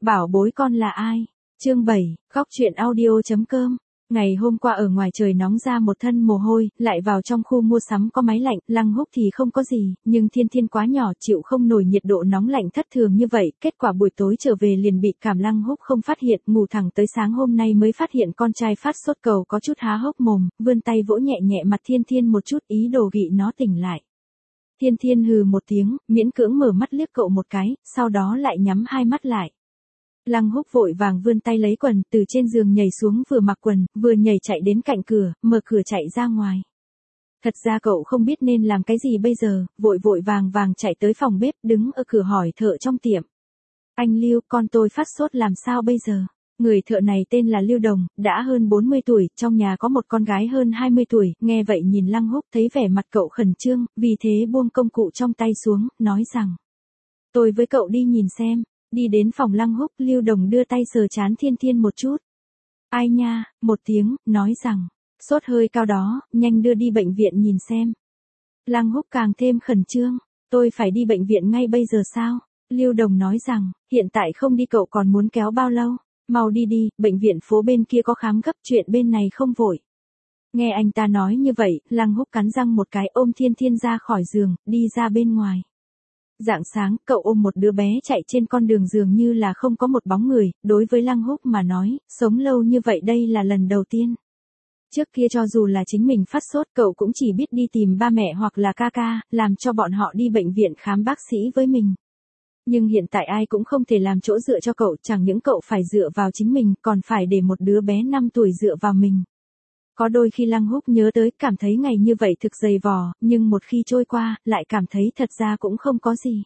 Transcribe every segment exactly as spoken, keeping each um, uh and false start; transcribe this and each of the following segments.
Bảo bối con là ai? Chương bảy, góc chuyện audio chấm com. Ngày hôm qua ở ngoài trời nóng ra một thân mồ hôi, lại vào trong khu mua sắm có máy lạnh, Lăng Húc thì không có gì, nhưng Thiên Thiên quá nhỏ chịu không nổi nhiệt độ nóng lạnh thất thường như vậy, kết quả buổi tối trở về liền bị cảm. Lăng Húc không phát hiện, ngủ thẳng tới sáng hôm nay mới phát hiện con trai phát sốt cầu có chút há hốc mồm, vươn tay vỗ nhẹ nhẹ mặt Thiên Thiên một chút ý đồ gị nó tỉnh lại. Thiên Thiên hừ một tiếng, miễn cưỡng mở mắt liếc cậu một cái, sau đó lại nhắm hai mắt lại. Lăng Húc vội vàng vươn tay lấy quần, từ trên giường nhảy xuống vừa mặc quần, vừa nhảy chạy đến cạnh cửa, mở cửa chạy ra ngoài. Thật ra cậu không biết nên làm cái gì bây giờ, vội vội vàng vàng chạy tới phòng bếp, đứng ở cửa hỏi thợ trong tiệm. Anh Lưu, con tôi phát sốt làm sao bây giờ? Người thợ này tên là Lưu Đồng, đã hơn bốn mươi tuổi, trong nhà có một con gái hơn hai mươi tuổi, nghe vậy nhìn Lăng Húc thấy vẻ mặt cậu khẩn trương, vì thế buông công cụ trong tay xuống, nói rằng. Tôi với cậu đi nhìn xem. Đi đến phòng Lăng Húc, Lưu Đồng đưa tay sờ trán Thiên Thiên một chút. Ai nha, một tiếng, nói rằng, sốt hơi cao đó, nhanh đưa đi bệnh viện nhìn xem. Lăng Húc càng thêm khẩn trương, tôi phải đi bệnh viện ngay bây giờ sao? Lưu Đồng nói rằng, hiện tại không đi cậu còn muốn kéo bao lâu, mau đi đi, bệnh viện phố bên kia có khám gấp, chuyện bên này không vội. Nghe anh ta nói như vậy, Lăng Húc cắn răng một cái ôm Thiên Thiên ra khỏi giường, đi ra bên ngoài. Rạng sáng, cậu ôm một đứa bé chạy trên con đường dường như là không có một bóng người, đối với Lăng Húc mà nói, sống lâu như vậy đây là lần đầu tiên. Trước kia cho dù là chính mình phát sốt, cậu cũng chỉ biết đi tìm ba mẹ hoặc là ca ca, làm cho bọn họ đi bệnh viện khám bác sĩ với mình. Nhưng hiện tại ai cũng không thể làm chỗ dựa cho cậu, chẳng những cậu phải dựa vào chính mình, còn phải để một đứa bé năm tuổi dựa vào mình. Có đôi khi Lăng Húc nhớ tới, cảm thấy ngày như vậy thực dày vò, nhưng một khi trôi qua, lại cảm thấy thật ra cũng không có gì.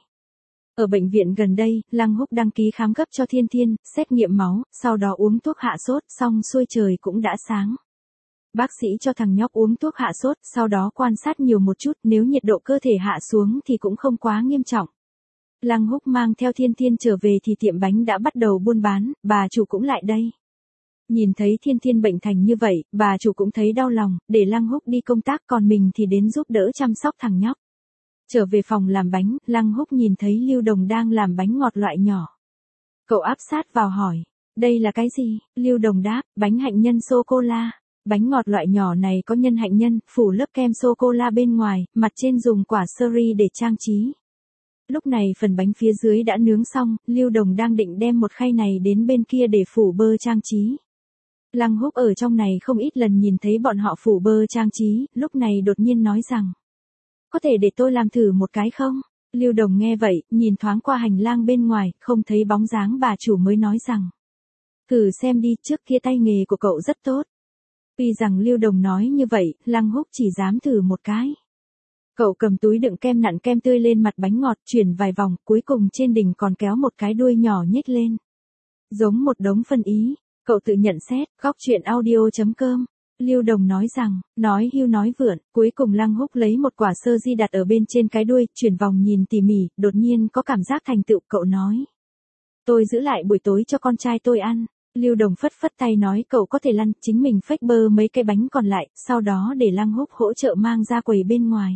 Ở bệnh viện gần đây, Lăng Húc đăng ký khám gấp cho Thiên Thiên, xét nghiệm máu, sau đó uống thuốc hạ sốt, xong xuôi trời cũng đã sáng. Bác sĩ cho thằng nhóc uống thuốc hạ sốt, sau đó quan sát nhiều một chút, nếu nhiệt độ cơ thể hạ xuống thì cũng không quá nghiêm trọng. Lăng Húc mang theo Thiên Thiên trở về thì tiệm bánh đã bắt đầu buôn bán, bà chủ cũng lại đây. Nhìn thấy Thiên Thiên bệnh thành như vậy, bà chủ cũng thấy đau lòng, để Lăng Húc đi công tác còn mình thì đến giúp đỡ chăm sóc thằng nhóc. Trở về phòng làm bánh, Lăng Húc nhìn thấy Lưu Đồng đang làm bánh ngọt loại nhỏ. Cậu áp sát vào hỏi, đây là cái gì? Lưu Đồng đáp, bánh hạnh nhân sô-cô-la. Bánh ngọt loại nhỏ này có nhân hạnh nhân, phủ lớp kem sô-cô-la bên ngoài, mặt trên dùng quả sơ-ri để trang trí. Lúc này phần bánh phía dưới đã nướng xong, Lưu Đồng đang định đem một khay này đến bên kia để phủ bơ trang trí. Lăng Húc ở trong này không ít lần nhìn thấy bọn họ phủ bơ trang trí, lúc này đột nhiên nói rằng. Có thể để tôi làm thử một cái không? Lưu Đồng nghe vậy, nhìn thoáng qua hành lang bên ngoài, không thấy bóng dáng bà chủ mới nói rằng. Thử xem đi, trước kia tay nghề của cậu rất tốt. Tuy rằng Lưu Đồng nói như vậy, Lăng Húc chỉ dám thử một cái. Cậu cầm túi đựng kem nặn kem tươi lên mặt bánh ngọt, chuyển vài vòng, cuối cùng trên đỉnh còn kéo một cái đuôi nhỏ nhếch lên. Giống một đống phân ý. Cậu tự nhận xét, góc chuyện audio chấm com. Lưu Đồng nói rằng, nói hưu nói vượn, cuối cùng Lăng Húc lấy một quả sơ di đặt ở bên trên cái đuôi, chuyển vòng nhìn tỉ mỉ, đột nhiên có cảm giác thành tựu, cậu nói. Tôi giữ lại buổi tối cho con trai tôi ăn. Lưu Đồng phất phất tay nói cậu có thể lăn, chính mình phách bơ mấy cái bánh còn lại, sau đó để Lăng Húc hỗ trợ mang ra quầy bên ngoài.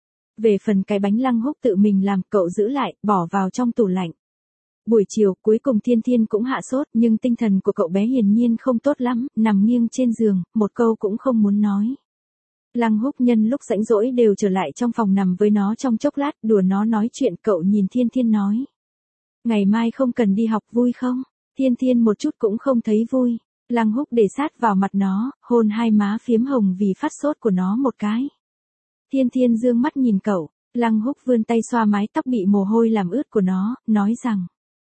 Về phần cái bánh Lăng Húc tự mình làm, cậu giữ lại, bỏ vào trong tủ lạnh. Buổi chiều, cuối cùng Thiên Thiên cũng hạ sốt, nhưng tinh thần của cậu bé hiển nhiên không tốt lắm, nằm nghiêng trên giường, một câu cũng không muốn nói. Lăng Húc nhân lúc rảnh rỗi đều trở lại trong phòng nằm với nó trong chốc lát, đùa nó nói chuyện, cậu nhìn Thiên Thiên nói. Ngày mai không cần đi học vui không? Thiên Thiên một chút cũng không thấy vui. Lăng Húc để sát vào mặt nó, hôn hai má phiếm hồng vì phát sốt của nó một cái. Thiên Thiên dương mắt nhìn cậu, Lăng Húc vươn tay xoa mái tóc bị mồ hôi làm ướt của nó, nói rằng.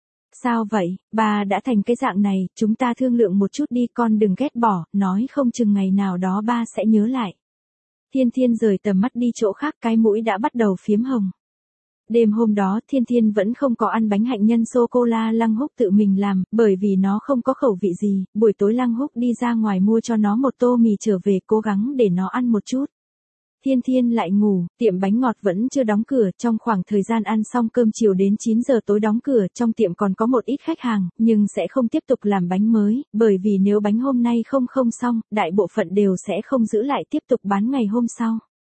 Sao vậy, bà đã thành cái dạng này, chúng ta thương lượng một chút đi, con đừng ghét bỏ, nói không chừng ngày nào đó ba sẽ nhớ lại. Thiên Thiên rời tầm mắt đi chỗ khác, cái mũi đã bắt đầu phiếm hồng. Đêm hôm đó Thiên Thiên vẫn không có ăn bánh hạnh nhân sô-cô-la Lăng Húc tự mình làm, bởi vì nó không có khẩu vị gì, buổi tối Lăng Húc đi ra ngoài mua cho nó một tô mì trở về cố gắng để nó ăn một chút. Thiên Thiên lại ngủ, tiệm bánh ngọt vẫn chưa đóng cửa, trong khoảng thời gian ăn xong cơm chiều đến chín giờ tối đóng cửa, trong tiệm còn có một ít khách hàng, nhưng sẽ không tiếp tục làm bánh mới, bởi vì nếu bánh hôm nay không không xong, đại bộ phận đều sẽ không giữ lại tiếp tục bán ngày hôm sau.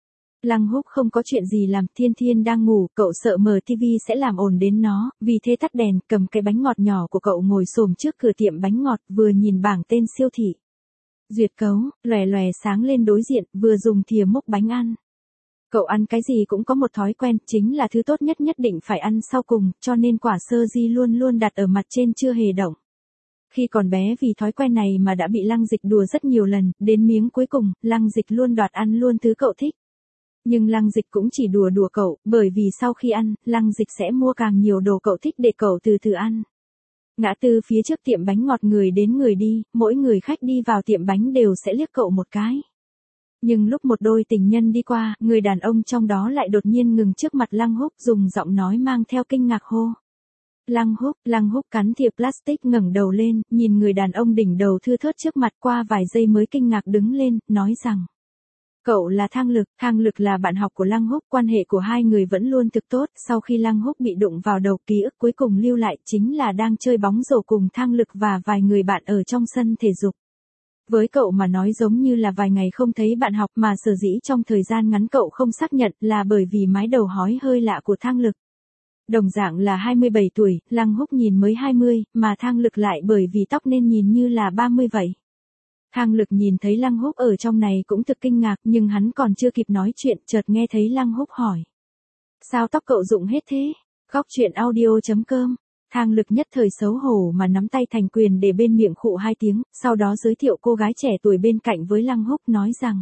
Lăng Húc không có chuyện gì làm, Thiên Thiên đang ngủ, cậu sợ mở tivi sẽ làm ồn đến nó, vì thế tắt đèn, cầm cái bánh ngọt nhỏ của cậu ngồi xổm trước cửa tiệm bánh ngọt, vừa nhìn bảng tên siêu thị. Duyệt cấu, lòe lòe sáng lên đối diện, vừa dùng thìa múc bánh ăn. Cậu ăn cái gì cũng có một thói quen, chính là thứ tốt nhất nhất định phải ăn sau cùng, cho nên quả sơ di luôn luôn đặt ở mặt trên chưa hề động. Khi còn bé vì thói quen này mà đã bị Lăng Dịch đùa rất nhiều lần, đến miếng cuối cùng, Lăng Dịch luôn đoạt ăn luôn thứ cậu thích. Nhưng Lăng Dịch cũng chỉ đùa đùa cậu, bởi vì sau khi ăn, Lăng Dịch sẽ mua càng nhiều đồ cậu thích để cậu từ từ ăn. Ngã tư phía trước tiệm bánh ngọt người đến người đi, mỗi người khách đi vào tiệm bánh đều sẽ liếc cậu một cái. Nhưng lúc một đôi tình nhân đi qua, người đàn ông trong đó lại đột nhiên ngừng trước mặt Lăng Húc, dùng giọng nói mang theo kinh ngạc hô. Lăng Húc, Lăng Húc cắn thìa plastic ngẩng đầu lên, nhìn người đàn ông đỉnh đầu thưa thớt trước mặt, qua vài giây mới kinh ngạc đứng lên, nói rằng. Cậu là Thang Lực, Thang Lực là bạn học của Lăng Húc, quan hệ của hai người vẫn luôn thực tốt, sau khi Lăng Húc bị đụng vào đầu, ký ức cuối cùng lưu lại chính là đang chơi bóng rổ cùng Thang Lực và vài người bạn ở trong sân thể dục. Với cậu mà nói giống như là vài ngày không thấy bạn học, mà sở dĩ trong thời gian ngắn cậu không xác nhận là bởi vì mái đầu hói hơi lạ của Thang Lực. Đồng dạng là hai mươi bảy tuổi, Lăng Húc nhìn mới hai mươi, mà Thang Lực lại bởi vì tóc nên nhìn như là ba mươi vậy. Thang Lực nhìn thấy Lăng Húc ở trong này cũng thực kinh ngạc, nhưng hắn còn chưa kịp nói chuyện, chợt nghe thấy Lăng Húc hỏi. Sao tóc cậu rụng hết thế? Góc truyện audio chấm com. Thang Lực nhất thời xấu hổ mà nắm tay thành quyền để bên miệng khụ hai tiếng, sau đó giới thiệu cô gái trẻ tuổi bên cạnh với Lăng Húc, nói rằng.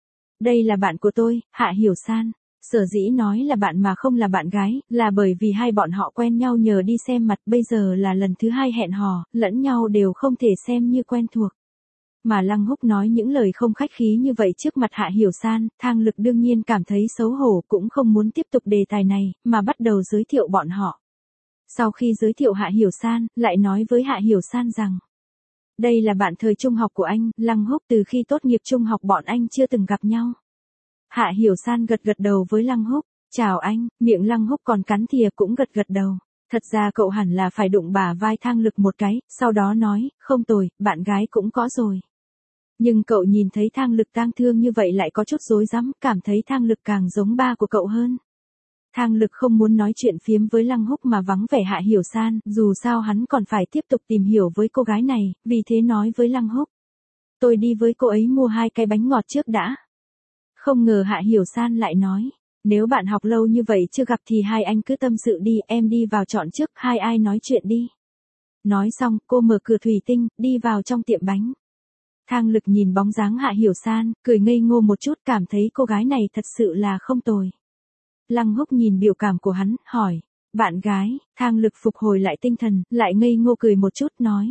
Đây là bạn của tôi, Hạ Hiểu San. Sở dĩ nói là bạn mà không là bạn gái, là bởi vì hai bọn họ quen nhau nhờ đi xem mặt, bây giờ là lần thứ hai hẹn hò, lẫn nhau đều không thể xem như quen thuộc. Mà Lăng Húc nói những lời không khách khí như vậy trước mặt Hạ Hiểu San, Thang Lực đương nhiên cảm thấy xấu hổ, cũng không muốn tiếp tục đề tài này, mà bắt đầu giới thiệu bọn họ. Sau khi giới thiệu Hạ Hiểu San, lại nói với Hạ Hiểu San rằng. Đây là bạn thời trung học của anh, Lăng Húc, từ khi tốt nghiệp trung học bọn anh chưa từng gặp nhau. Hạ Hiểu San gật gật đầu với Lăng Húc, chào anh, miệng Lăng Húc còn cắn thìa cũng gật gật đầu. Thật ra cậu hẳn là phải đụng bả vai Thang Lực một cái, sau đó nói, không tồi, bạn gái cũng có rồi. Nhưng cậu nhìn thấy Thang Lực tang thương như vậy lại có chút rối rắm, cảm thấy Thang Lực càng giống ba của cậu hơn. Thang Lực không muốn nói chuyện phiếm với Lăng Húc mà vắng vẻ Hạ Hiểu San, dù sao hắn còn phải tiếp tục tìm hiểu với cô gái này, vì thế nói với Lăng Húc. Tôi đi với cô ấy mua hai cái bánh ngọt trước đã. Không ngờ Hạ Hiểu San lại nói, nếu bạn học lâu như vậy chưa gặp thì hai anh cứ tâm sự đi, em đi vào chọn trước, hai ai nói chuyện đi. Nói xong, cô mở cửa thủy tinh, đi vào trong tiệm bánh. Thang Lực nhìn bóng dáng Hạ Hiểu San, cười ngây ngô một chút, cảm thấy cô gái này thật sự là không tồi. Lăng Húc nhìn biểu cảm của hắn, hỏi, bạn gái, Thang Lực phục hồi lại tinh thần, lại ngây ngô cười một chút, nói.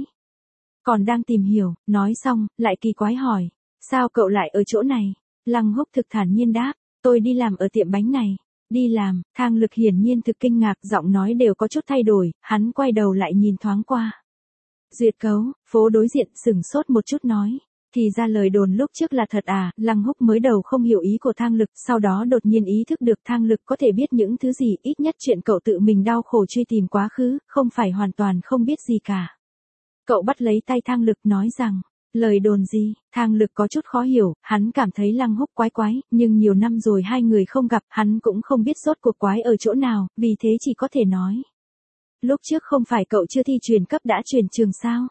Còn đang tìm hiểu, nói xong, lại kỳ quái hỏi, sao cậu lại ở chỗ này? Lăng Húc thực thản nhiên đáp, tôi đi làm ở tiệm bánh này. Đi làm, Thang Lực hiển nhiên thực kinh ngạc, giọng nói đều có chút thay đổi, hắn quay đầu lại nhìn thoáng qua. Duyệt cấu, phố đối diện sửng sốt một chút nói. Thì ra lời đồn lúc trước là thật à, Lăng Húc mới đầu không hiểu ý của Thang Lực, sau đó đột nhiên ý thức được Thang Lực có thể biết những thứ gì, ít nhất chuyện cậu tự mình đau khổ truy tìm quá khứ, không phải hoàn toàn không biết gì cả. Cậu bắt lấy tay Thang Lực nói rằng, lời đồn gì? Thang Lực có chút khó hiểu, hắn cảm thấy Lăng Húc quái quái, nhưng nhiều năm rồi hai người không gặp, hắn cũng không biết rốt cuộc quái ở chỗ nào, vì thế chỉ có thể nói. Lúc trước không phải cậu chưa thi truyền cấp đã chuyển trường sao?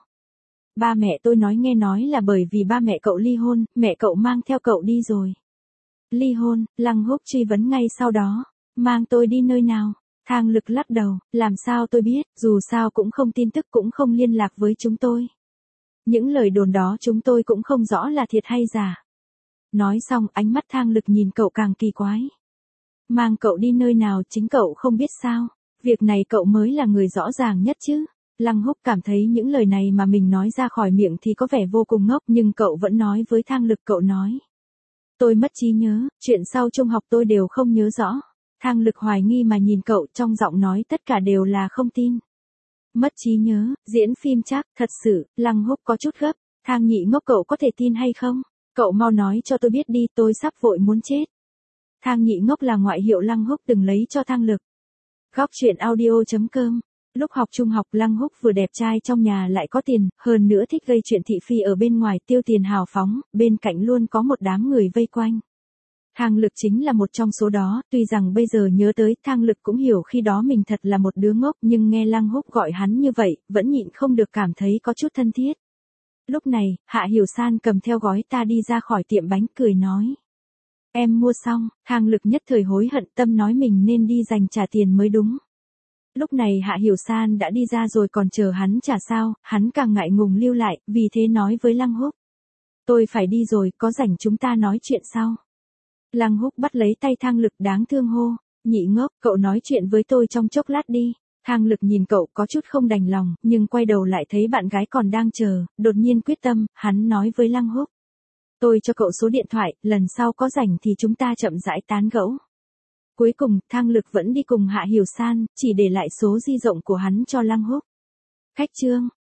Ba mẹ tôi nói nghe nói là bởi vì ba mẹ cậu ly hôn, mẹ cậu mang theo cậu đi rồi. Ly hôn, Lăng Húc truy vấn ngay sau đó. Mang tôi đi nơi nào? Thang Lực lắc đầu, làm sao tôi biết, dù sao cũng không tin tức cũng không liên lạc với chúng tôi. Những lời đồn đó chúng tôi cũng không rõ là thiệt hay giả. Nói xong ánh mắt Thang Lực nhìn cậu càng kỳ quái. Mang cậu đi nơi nào chính cậu không biết sao? Việc này cậu mới là người rõ ràng nhất chứ. Lăng Húc cảm thấy những lời này mà mình nói ra khỏi miệng thì có vẻ vô cùng ngốc, nhưng cậu vẫn nói với Thang Lực, cậu nói. Tôi mất trí nhớ, chuyện sau trung học tôi đều không nhớ rõ. Thang Lực hoài nghi mà nhìn cậu, trong giọng nói tất cả đều là không tin. Mất trí nhớ, diễn phim chắc, thật sự, Lăng Húc có chút gấp. Thang nhị ngốc, cậu có thể tin hay không? Cậu mau nói cho tôi biết đi, tôi sắp vội muốn chết. Thang nhị ngốc là ngoại hiệu Lăng Húc từng lấy cho Thang Lực. Góc truyện audio chấm com. Lúc học trung học, Lăng Húc vừa đẹp trai trong nhà lại có tiền, hơn nữa thích gây chuyện thị phi ở bên ngoài, tiêu tiền hào phóng, bên cạnh luôn có một đám người vây quanh. Thang Lực chính là một trong số đó, tuy rằng bây giờ nhớ tới Thang Lực cũng hiểu khi đó mình thật là một đứa ngốc, nhưng nghe Lăng Húc gọi hắn như vậy, vẫn nhịn không được cảm thấy có chút thân thiết. Lúc này, Hạ Hiểu San cầm theo gói ta đi ra khỏi tiệm bánh cười nói. Em mua xong, Thang Lực nhất thời hối hận tâm nói mình nên đi dành trả tiền mới đúng. Lúc này Hạ Hiểu San đã đi ra rồi còn chờ hắn trả sao, hắn càng ngại ngùng lưu lại, vì thế nói với Lăng Húc. Tôi phải đi rồi, có rảnh chúng ta nói chuyện sau. Lăng Húc bắt lấy tay Thang Lực đáng thương hô, nhị ngốc, cậu nói chuyện với tôi trong chốc lát đi. Thang Lực nhìn cậu có chút không đành lòng, nhưng quay đầu lại thấy bạn gái còn đang chờ, đột nhiên quyết tâm, hắn nói với Lăng Húc. Tôi cho cậu số điện thoại, lần sau có rảnh thì chúng ta chậm rãi tán gẫu. Cuối cùng, Thang Lực vẫn đi cùng Hạ Hiểu San, chỉ để lại số di động của hắn cho Lăng Húc. Khách trương.